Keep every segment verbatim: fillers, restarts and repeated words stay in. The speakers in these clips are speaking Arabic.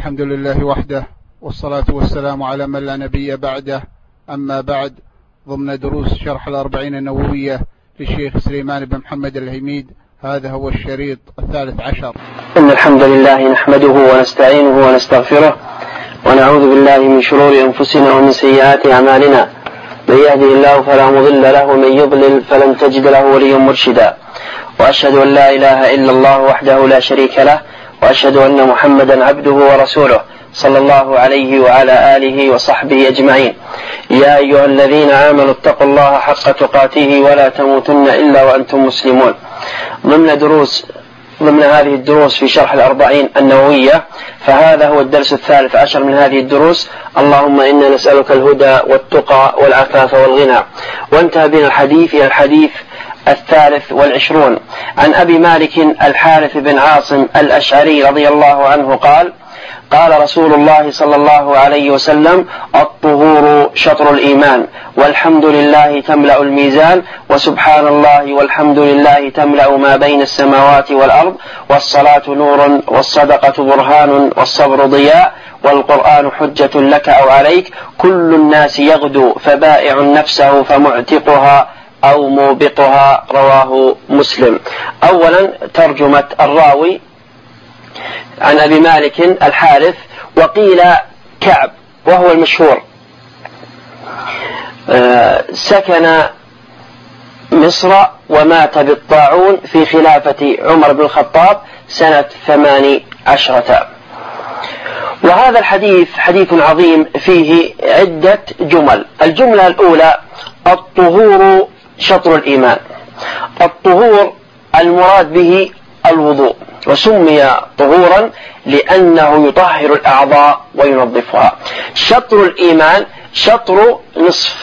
الحمد لله وحده، والصلاة والسلام على من لا نبي بعده. أما بعد، ضمن دروس شرح الأربعين النووية للشيخ سليمان بن محمد الهيميد، هذا هو الشريط الثالث عشر. إن الحمد لله نحمده ونستعينه ونستغفره، ونعوذ بالله من شرور أنفسنا ومن سيئات أعمالنا. من يهده الله فلا مضل له، ومن يضلل فلن تجد له وليا مرشدا. وأشهد أن لا إله إلا الله وحده لا شريك له، وأشهد أن محمدا عبده ورسوله صلى الله عليه وعلى آله وصحبه أجمعين. يا أيها الذين آمنوا اتقوا الله حق تقاته ولا تموتن إلا وأنتم مسلمون. ضمن دروس ضمن هذه الدروس في شرح الأربعين النووية، فهذا هو الدرس الثالث عشر من هذه الدروس. اللهم إنا نسألك الهدى والتقى والعفاف والغنى. وانتهى بنا الحديث إلى الحديث الثالث والعشرون عن أبي مالك الحارث بن عاصم الأشعري رضي الله عنه قال: قال رسول الله صلى الله عليه وسلم: الطهور شطر الإيمان، والحمد لله تملأ الميزان، وسبحان الله والحمد لله تملأ ما بين السماوات والأرض، والصلاة نور، والصدقة برهان، والصبر ضياء، والقرآن حجة لك أو عليك، كل الناس يغدو فبائع نفسه فمعتقها أو موبقها. رواه مسلم. أولا ترجمة الراوي عن أبي مالك الحارث، وقيل كعب وهو المشهور، سكن مصر ومات بالطاعون في خلافة عمر بن الخطاب سنة ثمان عشرة. وهذا الحديث حديث عظيم فيه عدة جمل. الجملة الأولى: الطهور شطر الإيمان. الطهور المراد به الوضوء، وسمي طهورا لأنه يطهر الأعضاء وينظفها. شطر الإيمان شطر نصف،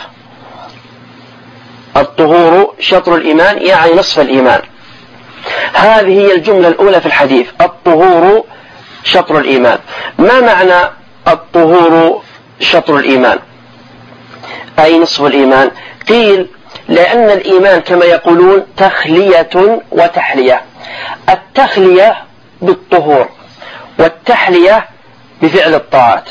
الطهور شطر الإيمان يعني نصف الإيمان. هذه هي الجملة الأولى في الحديث: الطهور شطر الإيمان. ما معنى الطهور شطر الإيمان أي نصف الإيمان؟ قيل لأن الإيمان كما يقولون تخلية وتحلية. التخلية بالطهور، والتحلية بفعل الطاعات.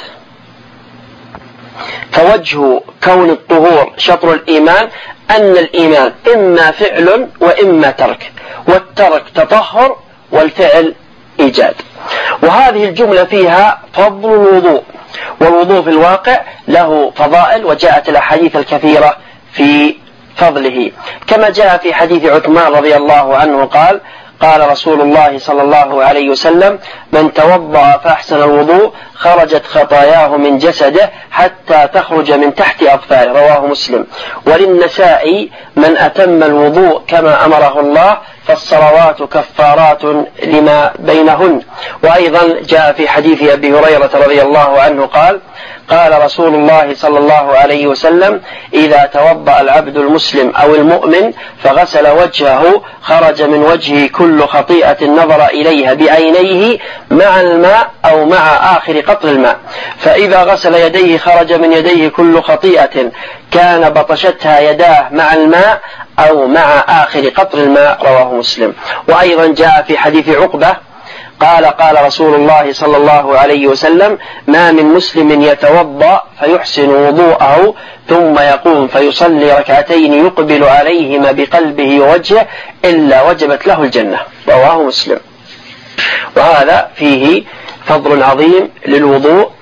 فوجه كون الطهور شطر الإيمان أن الإيمان إما فعل وإما ترك، والترك تطهر والفعل إيجاد. وهذه الجملة فيها فضل الوضوء، والوضوء في الواقع له فضائل، وجاءت الأحاديث الكثيرة في فضله، كما جاء في حديث عثمان رضي الله عنه قال: قال رسول الله صلى الله عليه وسلم: من توضأ فأحسن الوضوء خرجت خطاياه من جسده حتى تخرج من تحت أظفاره. رواه مسلم. وللنسائي: من أتم الوضوء كما أمره الله فالصلوات كفارات لما بينهن. وأيضا جاء في حديث أبي هريرة رضي الله عنه قال: قال رسول الله صلى الله عليه وسلم: إذا توضأ العبد المسلم أو المؤمن فغسل وجهه خرج من وجهه كل خطيئة نظر إليها بعينيه مع الماء أو مع آخر قطر الماء، فإذا غسل يديه خرج من يديه كل خطيئة كان بطشتها يداه مع الماء أو مع آخر قطر الماء. رواه مسلم. وأيضا جاء في حديث عقبة قال: قال رسول الله صلى الله عليه وسلم: ما من مسلم يتوضأ فيحسن وضوءه ثم يقوم فيصلي ركعتين يقبل عليهما بقلبه ووجهه إلا وجبت له الجنة. رواه مسلم. وهذا فيه فضل عظيم للوضوء،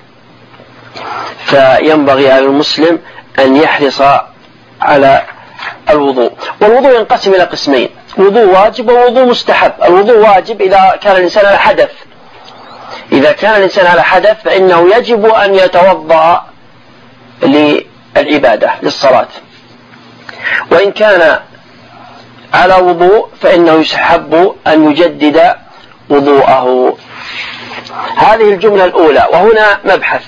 فينبغي على المسلم أن يحرص على الوضوء. والوضوء ينقسم إلى قسمين: وضوء واجب ووضوء مستحب. الوضوء واجب إذا كان الإنسان على حدث، إذا كان الإنسان على حدث فإنه يجب أن يتوضأ للعبادة للصلاة، وإن كان على وضوء فإنه يستحب أن يجدد وضوءه. هذه الجملة الأولى. وهنا مبحث: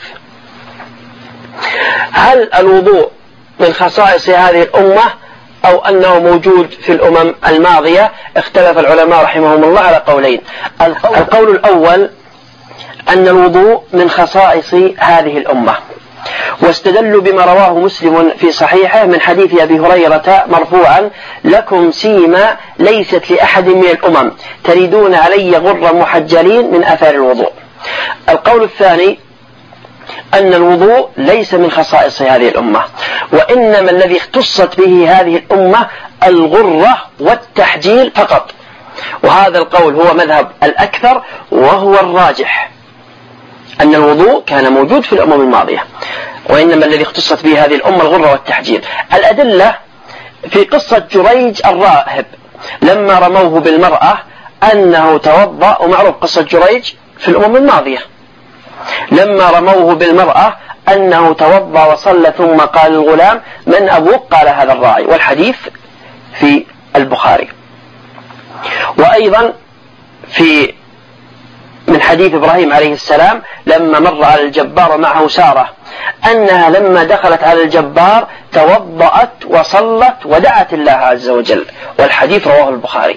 هل الوضوء من خصائص هذه الأمة أو أنه موجود في الأمم الماضية؟ اختلف العلماء رحمهم الله على قولين. القول الأول أن الوضوء من خصائص هذه الأمة، واستدلوا بما رواه مسلم في صحيحه من حديث أبي هريرة مرفوعا: لكم سيما ليست لأحد من الأمم تريدون علي غرا محجلين من أثار الوضوء. القول الثاني أن الوضوء ليس من خصائص هذه الأمة، وإنما الذي اختصت به هذه الأمة الغرة والتحجيل فقط، وهذا القول هو مذهب الأكثر وهو الراجح، أن الوضوء كان موجود في الأمم الماضية، وإنما الذي اختصت به هذه الأمة الغرة والتحجيل. الأدلة في قصة جريج الراهب لما رموه بالمرأة أنه توضأ، ومعروف قصة جريج في الأمم الماضية، لما رموه بالمرأة أنه توضأ وصلى ثم قال الغلام من أبوك؟ قال هذا الراعي، والحديث في البخاري. وأيضا في من حديث إبراهيم عليه السلام لما مر على الجبار معه سارة أنها لما دخلت على الجبار توضأت وصلت ودعت الله عز وجل، والحديث رواه البخاري.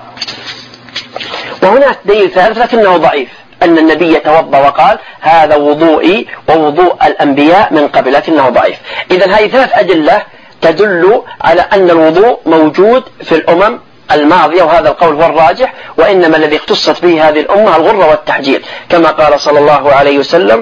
وهناك دليل ثالث لكنه ضعيف، أن النبي توضأ وقال هذا وضوئي ووضوء الأنبياء من قبل، لكنه ضعيف. إذن هذه ثلاث أدلة تدل على أن الوضوء موجود في الأمم الماضية، وهذا القول هو الراجح، وإنما الذي اختصت به هذه الأمة الغرة والتحجيل، كما قال صلى الله عليه وسلم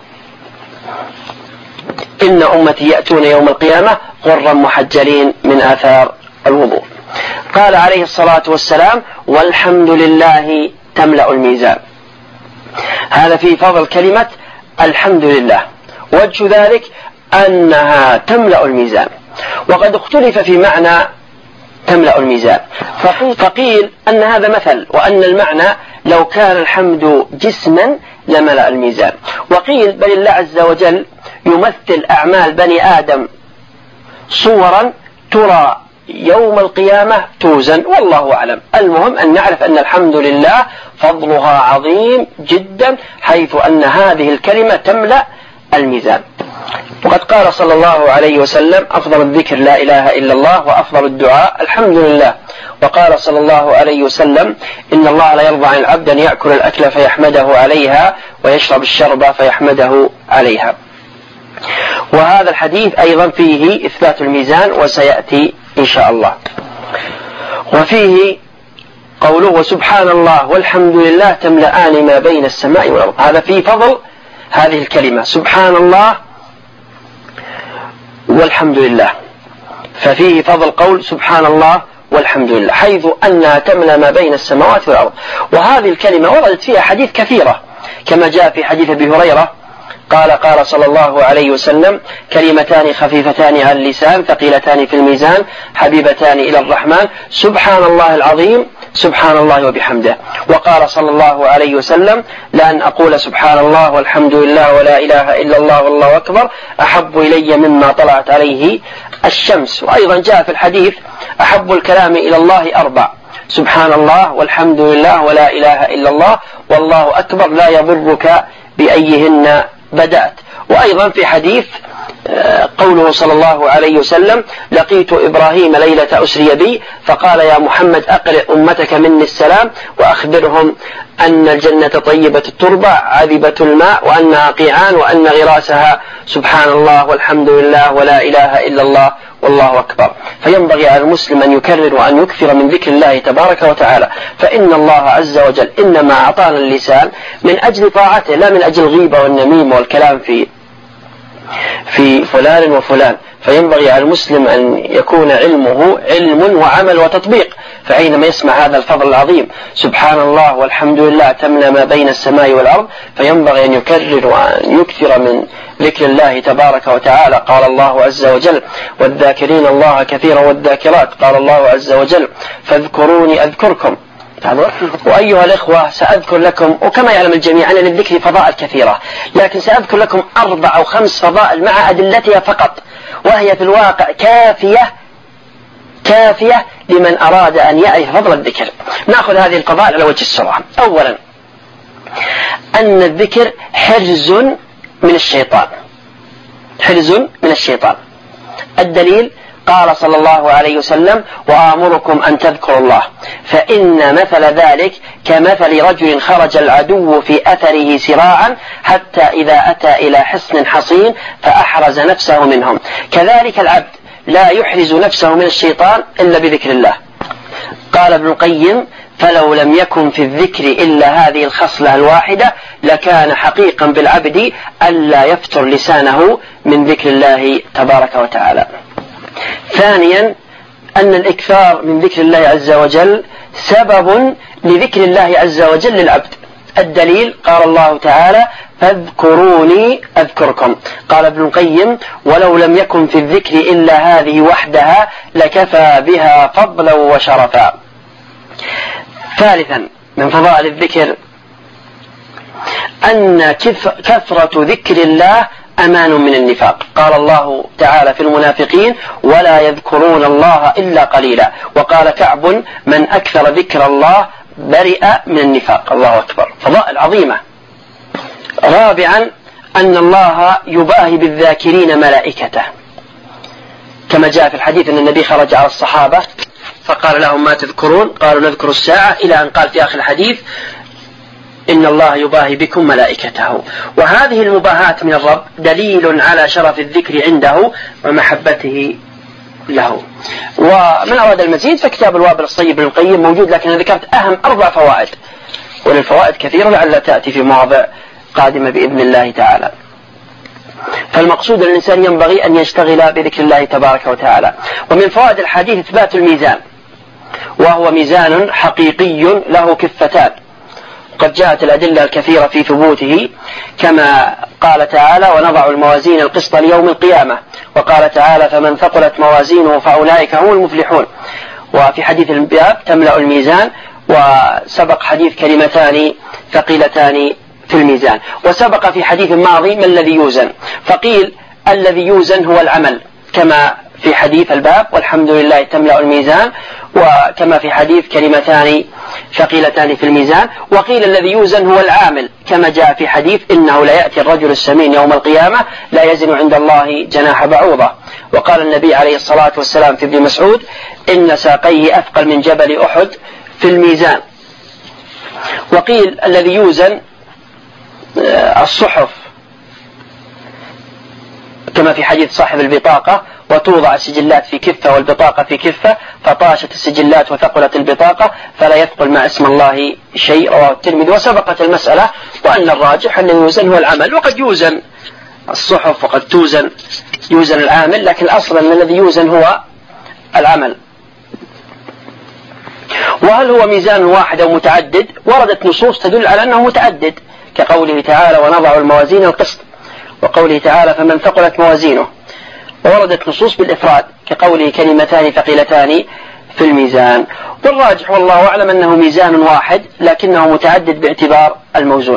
إن أمتي يأتون يوم القيامة غرا محجلين من آثار الوضوء. قال عليه الصلاة والسلام والحمد لله تملأ الميزان. هذا في فضل كلمة الحمد لله، وجه ذلك أنها تملأ الميزان، وقد اختلف في معنى تملأ الميزان، فقيل أن هذا مثل، وأن المعنى لو كان الحمد جسما لملأ الميزان، وقيل بل الله عز وجل يمثل أعمال بني آدم صورا ترى يوم القيامة توزن، والله أعلم. المهم أن نعرف أن الحمد لله فضلها عظيم جدا، حيث أن هذه الكلمة تملأ الميزان. وقد قال صلى الله عليه وسلم أفضل الذكر لا إله إلا الله، وأفضل الدعاء الحمد لله. وقال صلى الله عليه وسلم إن الله لا يرضى عن العبد أن يأكل الأكل فيحمده عليها ويشرب الشرب فيحمده عليها. وهذا الحديث أيضا فيه إثبات الميزان، وسيأتي إن شاء الله. وفيه قوله وسبحان الله والحمد لله تملأان ما بين السماء والأرض. هذا فيه فضل هذه الكلمة سبحان الله والحمد لله، ففيه فضل قول سبحان الله والحمد لله، حيث أنها تملأ ما بين السماوات والأرض. وهذه الكلمة وردت فيها حديث كثيرة، كما جاء في حديث أبي هريرة قال قال صلى الله عليه وسلم كلمتان خفيفتان على اللسان ثقيلتان في الميزان حبيبتان إلى الرحمن سبحان الله العظيم سبحان الله وبحمده. وقال صلى الله عليه وسلم لأن أقول سبحان الله والحمد لله ولا إله إلا الله والله أكبر أحب إلي مما طلعت عليه الشمس. وأيضا جاء في الحديث أحب الكلام إلى الله أربع سبحان الله والحمد لله ولا إله إلا الله والله أكبر لا يضرك بأيهن بدأت. وأيضا في حديث قوله صلى الله عليه وسلم لقيت إبراهيم ليلة أسري بي فقال يا محمد أقرئ أمتك مني السلام وأخبرهم أن الجنة طيبة التربة عذبة الماء وأنها قيعان وأن غراسها سبحان الله والحمد لله ولا إله إلا الله والله أكبر. فينبغي على المسلم أن يكرر وأن يكثر من ذكر الله تبارك وتعالى، فإن الله عز وجل إنما أعطانا اللسان من أجل طاعته لا من أجل الغيبة والنميمة والكلام في في فلان وفلان. فينبغي على المسلم أن يكون علمه علم وعمل وتطبيق، فحينما يسمع هذا الفضل العظيم سبحان الله والحمد لله تملأ ما بين السماء والأرض فينبغي أن يكرر وأن يكثر من ذكر الله تبارك وتعالى. قال الله عز وجل والذاكرين الله كثيرا والذاكرات قال الله عز وجل فاذكروني أذكركم. وأيها الإخوة سأذكر لكم، وكما يعلم الجميع أن للذكر فضائل كثيرة، لكن سأذكر لكم أربع أو خمس فضائل مع أدلتها فقط، وهي في الواقع كافية كافية لمن أراد أن يعرف فضل الذكر. نأخذ هذه الفضائل على وجه السرعة. أولا أن الذكر حرز من الشيطان، حرز من الشيطان. الدليل قال صلى الله عليه وسلم وآمركم أن تذكروا الله فإن مثل ذلك كمثل رجل خرج العدو في أثره سراعا حتى إذا أتى إلى حصن حصين فأحرز نفسه منهم، كذلك العبد لا يحرز نفسه من الشيطان إلا بذكر الله. قال ابن القيم فلو لم يكن في الذكر إلا هذه الخصلة الواحدة لكان حقيقا بالعبد ألا يفتر لسانه من ذكر الله تبارك وتعالى. ثانيا أن الإكثار من ذكر الله عز وجل سبب لذكر الله عز وجل للعبد. الدليل قال الله تعالى فاذكروني أذكركم. قال ابن القيم ولو لم يكن في الذكر إلا هذه وحدها لكفى بها فضلا وشرفا. ثالثا من فضائل الذكر أن كثرة ذكر الله أمان من النفاق. قال الله تعالى في المنافقين ولا يذكرون الله إلا قليلا. وقال كعب من أكثر ذكر الله برئ من النفاق. الله أكبر، فضائل عظيمة. رابعا أن الله يباهي بالذاكرين ملائكته، كما جاء في الحديث أن النبي خرج على الصحابة فقال لهم ما تذكرون؟ قالوا نذكر الساعة، إلى أن قال في آخر الحديث إن الله يباهي بكم ملائكته. وهذه المباهاة من الرب دليل على شرف الذكر عنده ومحبته له. ومن أراد المزيد فكتاب الوابل الصيب ابن القيم موجود، لكن أنا ذكرت أهم أربع فوائد، وللفوائد كثيرة لعل تأتي في مواضع قادمة بإذن الله تعالى. فالمقصود الإنسان ينبغي أن يشتغل بذكر الله تبارك وتعالى. ومن فوائد الحديث إثبات الميزان، وهو ميزان حقيقي له كفتان، قد جاءت الأدلة الكثيرة في ثبوته، كما قال تعالى ونضع الموازين القسط ليوم القيامة، وقال تعالى فمن ثقلت موازينه فأولئك هم المفلحون. وفي حديث الباب تملأ الميزان، وسبق حديث كلمتان ثقيلتان في الميزان. وسبق في حديث ماضي ما الذي يوزن، فقيل الذي يوزن هو العمل، كما في حديث الباب والحمد لله تملأ الميزان، وكما في حديث كلمتان ثقيلتان في الميزان. وقيل الذي يوزن هو العامل، كما جاء في حديث إنه لا يأتي الرجل السمين يوم القيامة لا يزن عند الله جناح بعوضة. وقال النبي عليه الصلاة والسلام في ابن مسعود إن ساقيه أثقل من جبل أحد في الميزان. وقيل الذي يوزن الصحف، كما في حديث صاحب البطاقة وتوضع السجلات في كفة والبطاقة في كفة فطاشت السجلات وثقلت البطاقة فلا يثقل مع اسم الله شيء، رواه الترمذي. وسبقت المسألة وأن الراجح الذي يوزن هو العمل، وقد يوزن الصحف وقد توزن يوزن العامل، لكن الأصل أن الذي يوزن هو العمل. وهل هو ميزان واحد أو متعدد؟ وردت نصوص تدل على أنه متعدد، كقوله تعالى ونضع الموازين القسط، وقوله تعالى فمن ثقلت موازينه. ووردت نصوص بالإفراد كقوله كلمتان ثقيلتان في الميزان. والراجح والله أعلم أنه ميزان واحد لكنه متعدد باعتبار الموزون.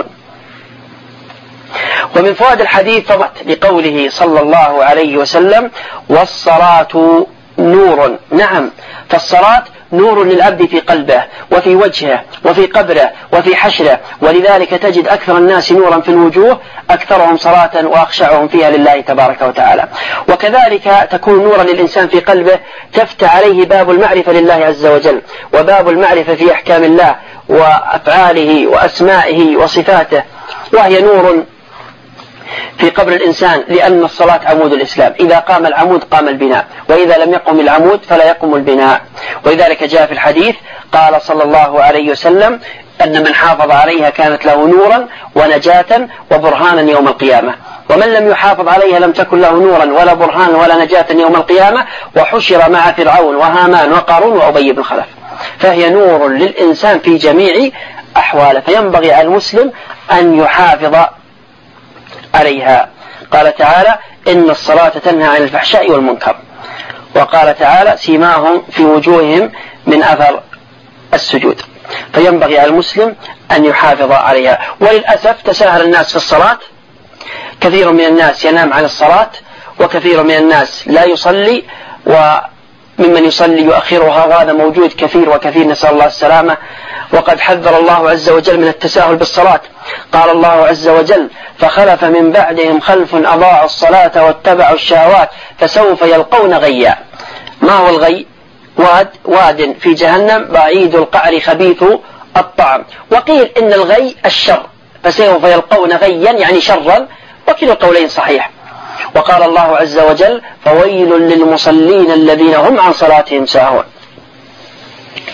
ومن فوائد الحديث فضت لقوله صلى الله عليه وسلم والصلاة نور. نعم، فالصلاة نور للعبد في قلبه وفي وجهه وفي قبره وفي حشره، ولذلك تجد أكثر الناس نورا في الوجوه أكثرهم صلاة وأخشعهم فيها لله تبارك وتعالى. وكذلك تكون نورا للإنسان في قلبه تفتح عليه باب المعرفة لله عز وجل، وباب المعرفة في أحكام الله وأفعاله وأسمائه وصفاته، وهي نور في قبر الإنسان، لأن الصلاة عمود الإسلام، إذا قام العمود قام البناء، وإذا لم يقم العمود فلا يقوم البناء. ولذلك جاء في الحديث قال صلى الله عليه وسلم أن من حافظ عليها كانت له نورا ونجاة وبرهانا يوم القيامة، ومن لم يحافظ عليها لم تكن له نورا ولا برهانا ولا نجاة يوم القيامة، وحشر مع فرعون وهامان وقارون وأبي بن خلف. فهي نور للإنسان في جميع أحواله، فينبغي على المسلم أن يحافظ عليها. قال تعالى إن الصلاة تنهى عن الفحشاء والمنكر، وقال تعالى سيماهم في وجوههم من أثر السجود. فينبغي على المسلم أن يحافظ عليها. وللأسف تساهل الناس في الصلاة، كثير من الناس ينام عن الصلاة، وكثير من الناس لا يصلي، وممن يصلي يؤخرها، وهذا موجود كثير وكثير، نسأل الله السلامة. وقد حذر الله عز وجل من التساهل بالصلاة. قال الله عز وجل فخلف من بعدهم خلف أضاعوا الصلاة واتبعوا الشهوات فسوف يلقون غيا. ما هو الغي؟ واد واد في جهنم بعيد القعر خبيث الطعم. وقيل إن الغي الشر، فسوف يلقون غيا يعني شرا، وكلا القولين صحيح. وقال الله عز وجل فويل للمصلين الذين هم عن صلاتهم ساهون.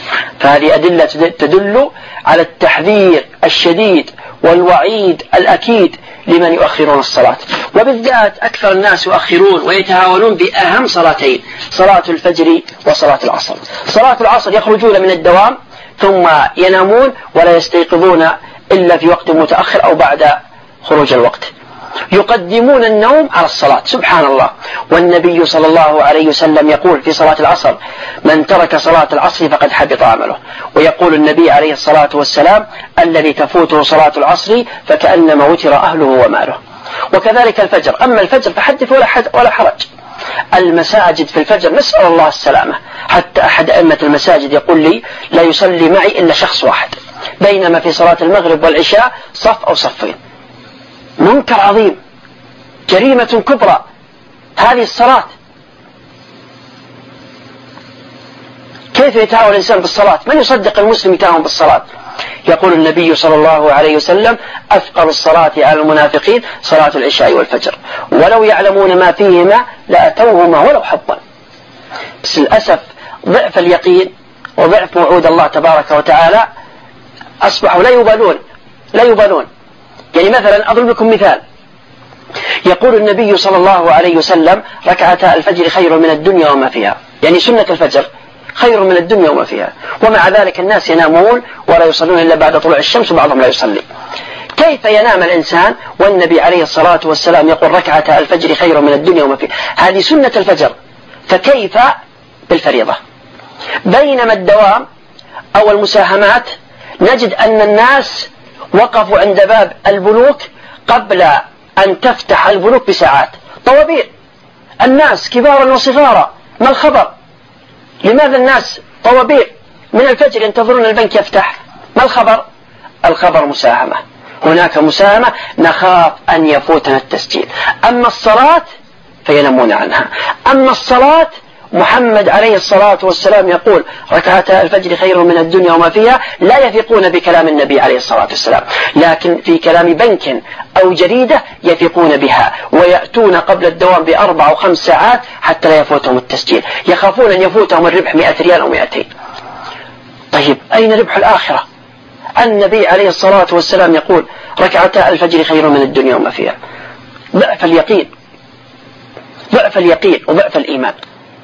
فهذه أدلة تدل على التحذير الشديد والوعيد الأكيد لمن يؤخرون الصلاة، وبالذات أكثر الناس يؤخرون ويتهاونون بأهم صلاتين، صلاة الفجر وصلاة العصر. صلاة العصر يخرجون من الدوام ثم ينامون ولا يستيقظون إلا في وقت متأخر أو بعد خروج الوقت، يقدمون النوم على الصلاة، سبحان الله. والنبي صلى الله عليه وسلم يقول في صلاة العصر: من ترك صلاة العصر فقد حبط عمله. ويقول النبي عليه الصلاة والسلام: الذي تفوته صلاة العصر فكأنما وتر أهله وماله. وكذلك الفجر، أما الفجر فحدث ولا, حد ولا حرج. المساجد في الفجر نسأل الله السلامة، حتى أحد أئمة المساجد يقول لي: لا يصلي معي إلا شخص واحد، بينما في صلاة المغرب والعشاء صف أو صفين. منكر عظيم، جريمة كبرى هذه الصلاة. كيف يتهاون الإنسان بالصلاة؟ من يصدق المسلم يتهاون بالصلاة؟ يقول النبي صلى الله عليه وسلم: أثقل الصلاة على المنافقين صلاة العشاء والفجر، ولو يعلمون ما فيهما لأتوهما ولو حبا. بس للأسف ضعف اليقين وضعف موعود الله تبارك وتعالى أصبحوا لا يبالون لا يبالون يعني مثلا أضرب لكم مثال، يقول النبي صلى الله عليه وسلم: ركعتا الفجر خير من الدنيا وما فيها، يعني سنة الفجر خير من الدنيا وما فيها، ومع ذلك الناس ينامون ولا يصلون إلا بعد طلوع الشمس وبعضهم لا يصلي. كيف ينام الإنسان والنبي عليه الصلاة والسلام يقول: ركعتا الفجر خير من الدنيا وما فيها؟ هذه سنة الفجر، فكيف بالفريضة؟ بينما الدوام أو المساهمات نجد أن الناس وقفوا عند باب البنوك قبل أن تفتح البنوك بساعات، طوابير، الناس كبارا وصغارا، ما الخبر؟ لماذا الناس طوابير من الفجر ينتظرون البنك يفتح؟ ما الخبر؟ الخبر مساهمة، هناك مساهمة، نخاف أن يفوتنا التسجيل. أما الصلاة فينامون عنها. أما الصلاة محمد عليه الصلاة والسلام يقول: ركعتا الفجر خير من الدنيا وما فيها، لا يثقون بكلام النبي عليه الصلاة والسلام، لكن في كلام بنك أو جريدة يثقون بها، ويأتون قبل الدوام بأربع أو خمس ساعات حتى لا يفوتهم التسجيل، يخافون أن يفوتهم الربح مئة ريال أو مئتين. طيب أين ربح الآخرة؟ النبي عليه الصلاة والسلام يقول: ركعتا الفجر خير من الدنيا وما فيها. ضعف اليقين ضعف اليقين وضعف الإيمان.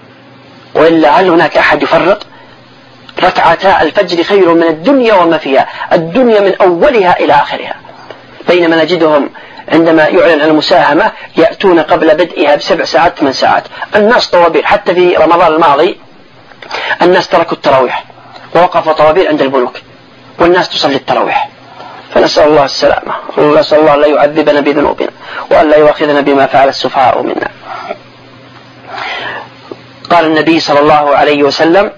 وإلا هل هناك أحد يفرط؟ ركعتا الفجر خير من الدنيا وما فيها، الدنيا من أولها إلى آخرها، بينما نجدهم عندما يعلن عن المساهمة يأتون قبل بدئها بسبع ساعات ثمان ساعات. الناس طوابير، حتى في رمضان الماضي الناس تركوا التراويح ووقفوا طوابير عند البنوك والناس تصلي التراويح. فنسأل الله السلامة، ونسأل الله لا يعذبنا بذنوبنا وأن لا يؤاخذنا بما فعل السفهاء منا. قال النبي صلى الله عليه وسلم: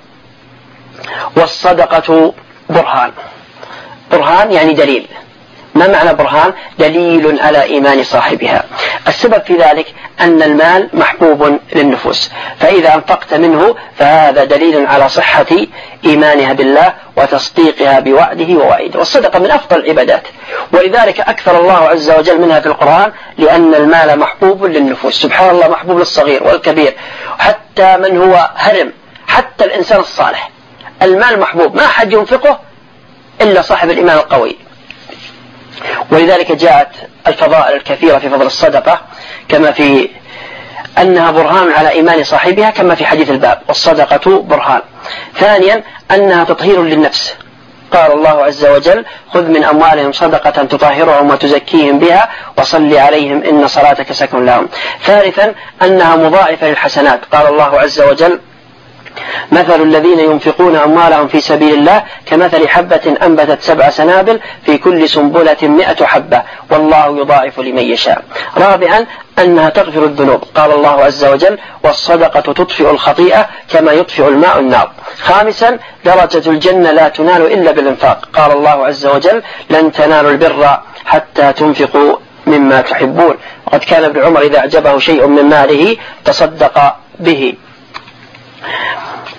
والصدقة برهان. برهان يعني دليل. ما معنى برهان؟ دليل على إيمان صاحبها. السبب في ذلك أن المال محبوب للنفوس، فإذا أنفقت منه فهذا دليل على صحة إيمانها بالله وتصديقها بوعده ووعيده. والصدقة من أفضل العبادات، ولذلك أكثر الله عز وجل منها في القرآن، لأن المال محبوب للنفوس. سبحان الله، محبوب للصغير والكبير، حتى من هو هرم، حتى الإنسان الصالح المال محبوب، ما أحد ينفقه إلا صاحب الإيمان القوي. ولذلك جاءت الفضائل الكثيرة في فضل الصدقة، كما في أنها برهان على إيمان صاحبها، كما في حديث الباب: والصدقة برهان. ثانيا أنها تطهير للنفس، قال الله عز وجل: خذ من أموالهم صدقة تطهرهم وتزكيهم بها وصل عليهم إن صلاتك سكن لهم. ثالثا أنها مضاعفة للحسنات، قال الله عز وجل: مثل الذين ينفقون أموالهم في سبيل الله كمثل حبة أنبتت سبع سنابل في كل سنبلة مئة حبة والله يضاعف لمن يشاء. رابعا أنها تغفر الذنوب، قال الله عز وجل: والصدقة تطفئ الخطيئة كما يطفئ الماء النار. خامسا درجة الجنة لا تنال إلا بالإنفاق، قال الله عز وجل: لن تنالوا البر حتى تنفقوا مما تحبون. وقد كان ابن عمر إذا أعجبه شيء من ماله تصدق به.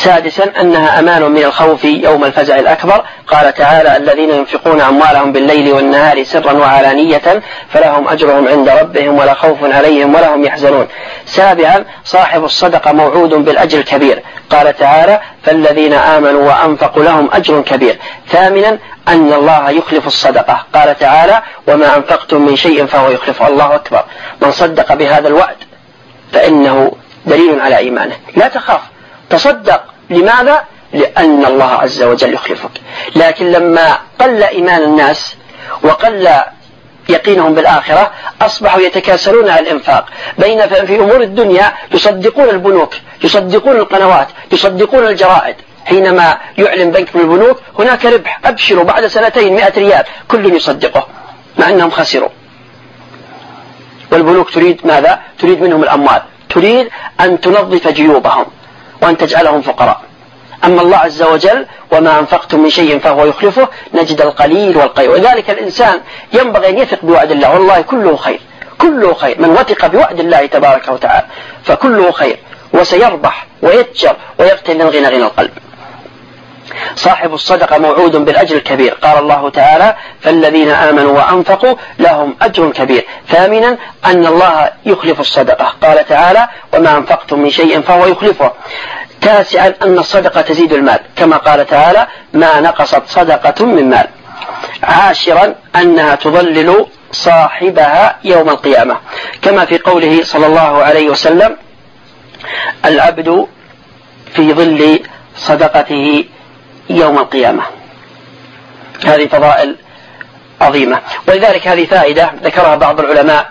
سادسا أنها أمان من الخوف يوم الفزع الأكبر. قال تعالى: الذين ينفقون أموالهم بالليل والنهار سرا وعلانية فلهم أجرهم عند ربهم ولا خوف عليهم ولا هم يحزنون. سابعا صاحب الصدقة موعود بالأجر الكبير. قال تعالى: فالذين آمنوا وأنفقوا لهم أجر كبير. ثامنا أن الله يخلف الصدقة. قال تعالى: وما أنفقتم من شيء فهو يخلفه. الله أكبر. من صدق بهذا الوعد فإنه دليل على إيمانه. لا تخاف، تصدق. لماذا؟ لأن الله عز وجل يخلفك. لكن لما قل إيمان الناس وقل يقينهم بالآخرة أصبحوا يتكاسلون على الإنفاق. بين في أمور الدنيا يصدقون البنوك، يصدقون القنوات، يصدقون الجرائد. حينما يعلن بنك من البنوك هناك ربح، أبشروا بعد سنتين مئة ريال، كل يصدقه مع أنهم خسروا. والبنوك تريد ماذا؟ تريد منهم الأموال، تريد أن تنظف جيوبهم وأن تجعلهم فقراء. أما الله عز وجل: وما أنفقتم من شيء فهو يخلفه، نجد القليل والقليل. ولذلك الإنسان ينبغي أن يثق بوعد الله، والله كله خير، كله خير. من وثق بوعد الله تبارك وتعالى فكله خير، وسيربح ويتجر ويغتنم الغنى غنى القلب. صاحب الصدقة موعود بالأجر الكبير. قال الله تعالى: فالذين آمنوا وأنفقوا لهم أجر كبير. ثامنا أن الله يخلف الصدقة. قال تعالى: وما أنفقتم من شيء فهو يخلفه. تاسعا أن الصدقة تزيد المال، كما قال تعالى: ما نقصت صدقة من مال. عاشرا أنها تظلل صاحبها يوم القيامة، كما في قوله صلى الله عليه وسلم: العبد في ظل صدقته يوم القيامة. هذه فضائل عظيمة. ولذلك هذه فائدة ذكرها بعض العلماء،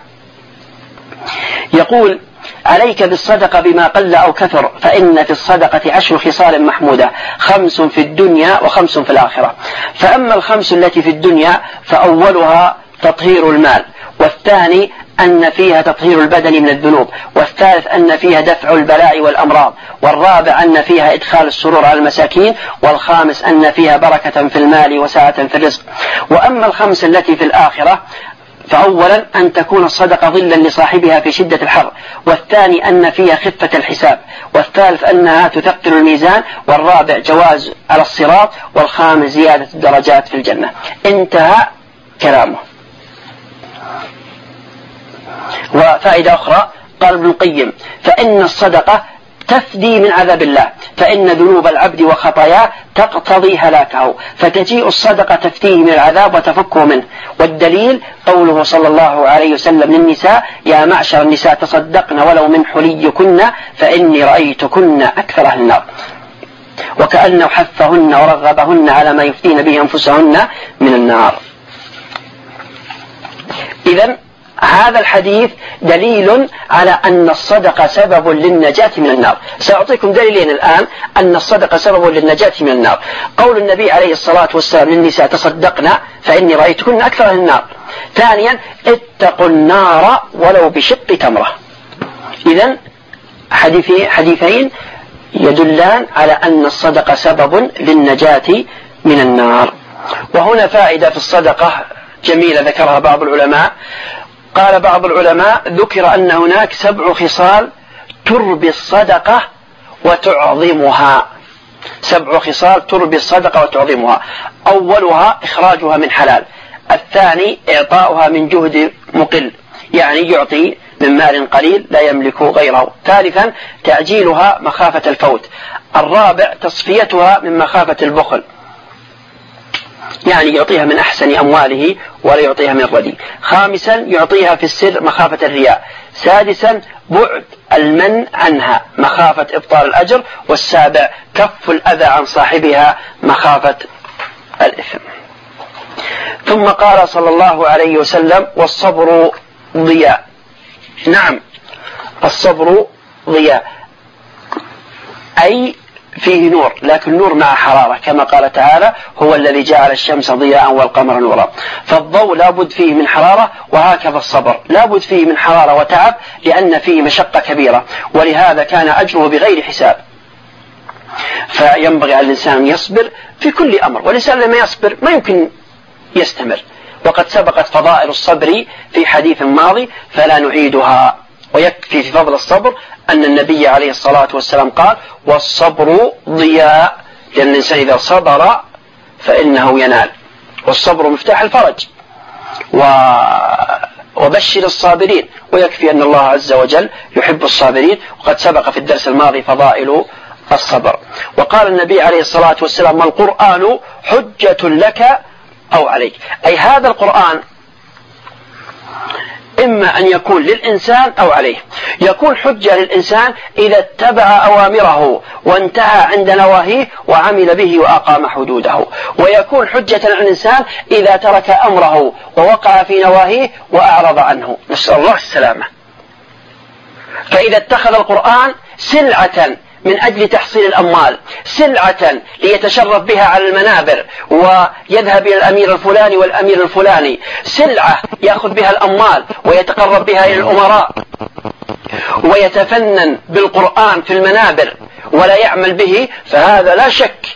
يقول: عليك بالصدقة بما قل أو كثر، فإن في الصدقة عشر خصال محمودة، خمس في الدنيا وخمس في الآخرة. فأما الخمس التي في الدنيا فأولها تطهير المال، والثاني أن فيها تطهير البدن من الذنوب، والثالث أن فيها دفع البلاء والأمراض، والرابع أن فيها إدخال السرور على المساكين، والخامس أن فيها بركة في المال وسعة في الرزق. وأما الخمس التي في الآخرة فأولا أن تكون الصدقة ظلا لصاحبها في شدة الحر، والثاني أن فيها خفة الحساب، والثالث أنها تثقل الميزان، والرابع جواز على الصراط، والخامس زيادة الدرجات في الجنة. انتهى كلامه. وفائدة أخرى قال ابن القيم: فإن الصدقة تفدي من عذاب الله، فإن ذنوب العبد وخطاياه تقتضي هلاكه، فتجيء الصدقة تفتيه من العذاب وتفكه منه. والدليل قوله صلى الله عليه وسلم للنساء: يا معشر النساء تصدقن ولو من حليكن فإني رأيتكن أكثر أهل النار. وكأنه حثهن ورغبهن على ما يفتين به أنفسهن من النار. إذن هذا الحديث دليل على أن الصدقة سبب للنجاة من النار. سأعطيكم دليلين الآن أن الصدقة سبب للنجاة من النار. قول النبي عليه الصلاة والسلام للنساء: تصدقنا فإني رأيتكن أكثر أهل النار. ثانيا: اتقوا النار ولو بشق تمرة. إذن حديثين يدلان على أن الصدقة سبب للنجاة من النار. وهنا فائدة في الصدقة جميلة ذكرها بعض العلماء. قال بعض العلماء: ذكر أن هناك سبع خصال تربي الصدقة وتعظمها. سبع خصال تربي الصدقة وتعظمها: أولها إخراجها من حلال، الثاني إعطاؤها من جهد مقل، يعني يعطي من مال قليل لا يملك غيره، ثالثا تعجيلها مخافة الفوت، الرابع تصفيتها من مخافة البخل، يعني يعطيها من أحسن أمواله ولا يعطيها من الرديء، خامسا يعطيها في السر مخافة الرياء، سادسا بعد المن عنها مخافة إبطال الأجر، والسابع كف الأذى عن صاحبها مخافة الإثم. ثم قال صلى الله عليه وسلم: والصبر ضياء. نعم، الصبر ضياء أي فيه نور، لكن نور مع حرارة، كما قال تعالى: هو الذي جعل الشمس ضياء والقمر نورا. فالضوء لابد فيه من حرارة، وهكذا الصبر لابد فيه من حرارة وتعب، لأن فيه مشقة كبيرة، ولهذا كان أجره بغير حساب. فينبغي على الإنسان أن يصبر في كل أمر، والإنسان لما يصبر ما يمكن يستمر. وقد سبقت فضائل الصبر في حديث ماضي فلا نعيدها ويكفي في فضل الصبر أن النبي عليه الصلاة والسلام قال: والصبر ضياء، لأن الإنسان إذا صبر فإنه ينال، والصبر مفتاح الفرج. وبشر الصابرين، ويكفي أن الله عز وجل يحب الصابرين، وقد سبق في الدرس الماضي فضائل الصبر. وقال النبي عليه الصلاة والسلام: القرآن حجة لك أو عليك، أي هذا القرآن إما أن يكون للإنسان أو عليه. يكون حجة للإنسان إذا اتبع أوامره وانتهى عند نواهيه وعمل به وأقام حدوده، ويكون حجة على الإنسان إذا ترك أمره ووقع في نواهيه وأعرض عنه، نسأل الله السلامة. فإذا اتخذ القرآن سلعة من أجل تحصيل الأموال، سلعة ليتشرف بها على المنابر ويذهب إلى الأمير الفلاني والأمير الفلاني، سلعة يأخذ بها الأموال ويتقرب بها إلى الأمراء ويتفنن بالقرآن في المنابر ولا يعمل به، فهذا لا شك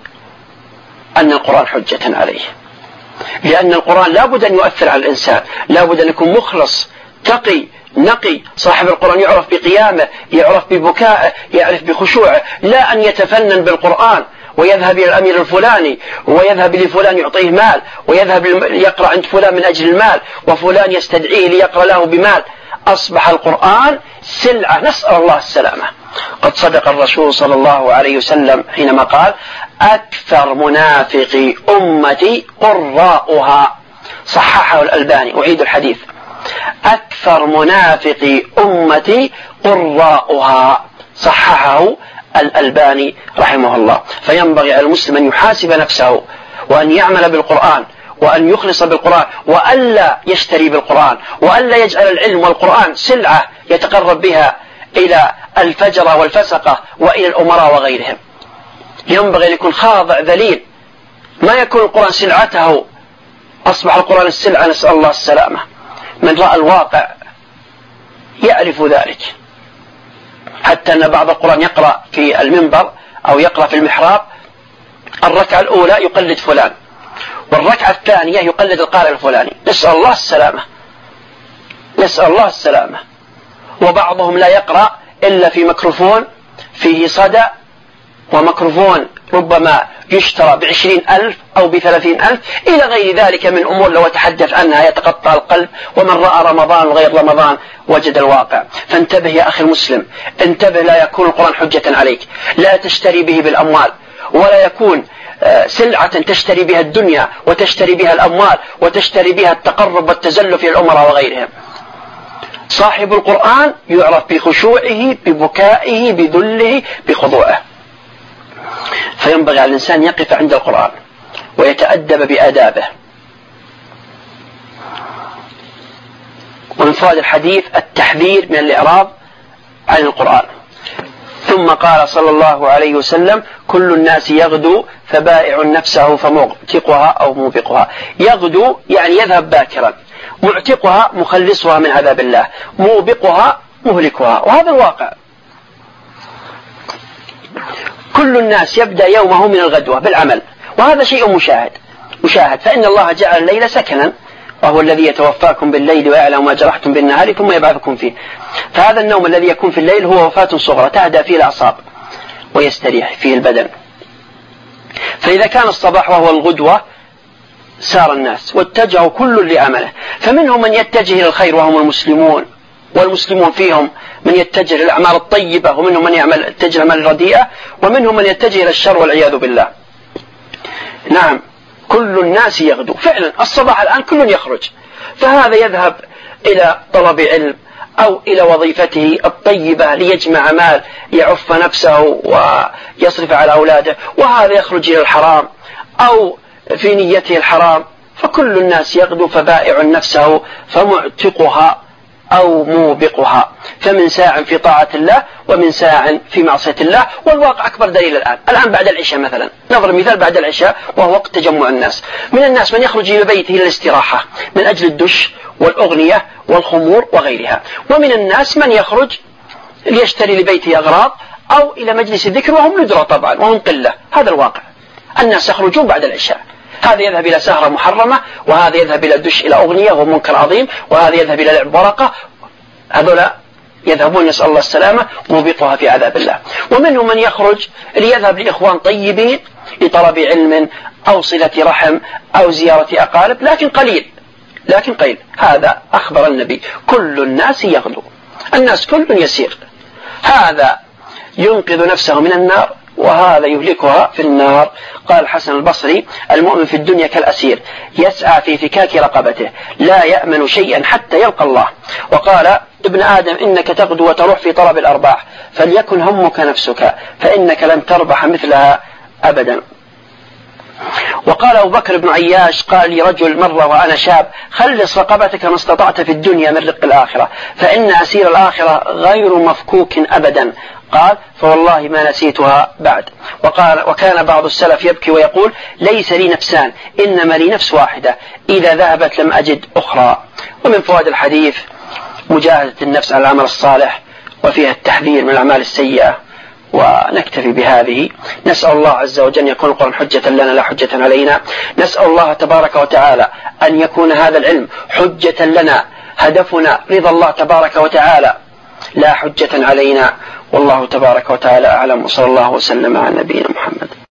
أن القرآن حجة عليه، لأن القرآن لا بد أن يؤثر على الإنسان، لا بد أن يكون مخلص تقي نقي. صاحب القرآن يعرف بقيامه، يعرف ببكائه، يعرف بخشوعه، لا أن يتفنن بالقرآن ويذهب إلى الأمير الفلاني ويذهب لفلان يعطيه مال، ويذهب يقرأ عند فلان من أجل المال، وفلان يستدعيه ليقرأ له بمال. أصبح القرآن سلعة، نسأل الله السلامة. قد صدق الرسول صلى الله عليه وسلم حينما قال: أكثر منافق أمتي قراؤها. صححه الألباني، أعيد الحديث: أكثر منافق أمتي قراؤها، صححه الألباني رحمه الله. فينبغي على المسلم أن يحاسب نفسه وأن يعمل بالقرآن وأن يخلص بالقرآن، وألا يشتري بالقرآن، وألا يجعل العلم والقرآن سلعة يتقرب بها إلى الفجرة والفسقة وإلى الأمراء وغيرهم. ينبغي أن يكون خاضع ذليل، ما يكون القرآن سلعته. أصبح القرآن السلعة، نسأل الله السلامة. من رأى الواقع يعرف ذلك، حتى أن بعض القرآن يقرأ في المنبر أو يقرأ في المحراب الركعة الأولى يقلد فلان، والركعة الثانية يقلد القارئ الفلاني، نسأل الله السلامة، نسأل الله السلامة. وبعضهم لا يقرأ إلا في ميكروفون فيه صدى، وميكروفون ربما يشترى بعشرين ألف أو بثلاثين ألف، إلى غير ذلك من أمور لو تحدث عنها يتقطع القلب. ومن رأى رمضان وغير رمضان وجد الواقع. فانتبه يا أخي المسلم، انتبه، لا يكون القرآن حجة عليك، لا تشتري به بالأموال، ولا يكون سلعة تشتري بها الدنيا وتشتري بها الأموال وتشتري بها التقرب والتزلف إلى الأمراء وغيرهم. صاحب القرآن يعرف بخشوعه، ببكائه، بذله، بخضوعه. فينبغي على الإنسان يقف عند القرآن ويتأدب بآدابه. ومن فوائد الحديث التحذير من الإعراض عن القرآن. ثم قال صلى الله عليه وسلم: كل الناس يغدو فبائع نفسه فمعتقها أو موبقها. يغدو يعني يذهب باكرا، معتقها مخلصها من عذاب الله، موبقها مهلكها. وهذا الواقع، كل الناس يبدأ يومه من الغدوة بالعمل، وهذا شيء مشاهد مشاهد فإن الله جعل الليل سكنا، وهو الذي يتوفاكم بالليل ويعلم ما جرحتم بالنهار ثم يبعثكم فيه. فهذا النوم الذي يكون في الليل هو وفاة صغرى تهدى فيه الأعصاب ويستريح فيه البدن. فإذا كان الصباح وهو الغدوة سار الناس واتجهوا كل لعمله، فمنهم من يتجه إلى الخير وهم المسلمون، والمسلمون فيهم من يتجه للأعمال الطيبة، ومنهم من يعمل يتجه للأعمال الرديئة، ومنهم من يتجه إلى الشر والعياذ بالله. نعم، كل الناس يغدو، فعلا الصباح الآن كل يخرج، فهذا يذهب إلى طلب علم أو إلى وظيفته الطيبة ليجمع مال يعف نفسه ويصرف على أولاده، وهذا يخرج إلى الحرام أو في نيته الحرام. فكل الناس يغدو فبائع نفسه فمعتقها أو موبقها، فمن ساع في طاعة الله ومن ساع في معصية الله. والواقع أكبر دليل الآن الآن بعد العشاء مثلا، نضرب مثال بعد العشاء وهو وقت تجمع الناس. من الناس من يخرج إلى بيته للاستراحة من أجل الدش والأغنية والخمور وغيرها، ومن الناس من يخرج ليشتري لبيته أغراض أو إلى مجلس الذكر، وهم ندرة طبعا وهم قلة. هذا الواقع، الناس يخرجون بعد العشاء، هذا يذهب إلى سهرة محرمة، وهذا يذهب إلى الدش إلى أغنية وهو منكر عظيم، وهذا يذهب إلى لعب ورقة. هذولا يذهبون نسأل الله السلامة موبقها في عذاب الله. ومنهم من يخرج ليذهب لإخوان طيبين لطلب علم أو صلة رحم أو زيارة أقارب، لكن قليل لكن قليل هذا أخبر النبي كل الناس يغدو، الناس كل يسير، هذا ينقذ نفسه من النار وهذا يهلكها في النار. قال الحسن البصري: المؤمن في الدنيا كالأسير يسعى في فكاك رقبته لا يأمن شيئا حتى يلقى الله. وقال ابن آدم: إنك تغدو وتروح في طلب الأرباح فليكن همك نفسك فإنك لن تربح مثلها أبدا. وقال أبو بكر بن عياش: قال لي رجل مرة وأنا شاب: خلص رقبتك ما استطعت في الدنيا من رق الآخرة فإن أسير الآخرة غير مفكوك أبدا. قال: فوالله ما نسيتها بعد. وقال: وكان بعض السلف يبكي ويقول: ليس لي نفسان إنما لي نفس واحدة إذا ذهبت لم أجد أخرى. ومن فوائد الحديث مجاهدة النفس على العمل الصالح وفيها التحذير من الأعمال السيئة. ونكتفي بهذه. نسأل الله عز وجل أن يكون القرآن حجة لنا لا حجة علينا. نسأل الله تبارك وتعالى أن يكون هذا العلم حجة لنا، هدفنا رضا الله تبارك وتعالى لا حجة علينا. والله تبارك وتعالى أعلم، وصلى الله وسلم على نبينا محمد.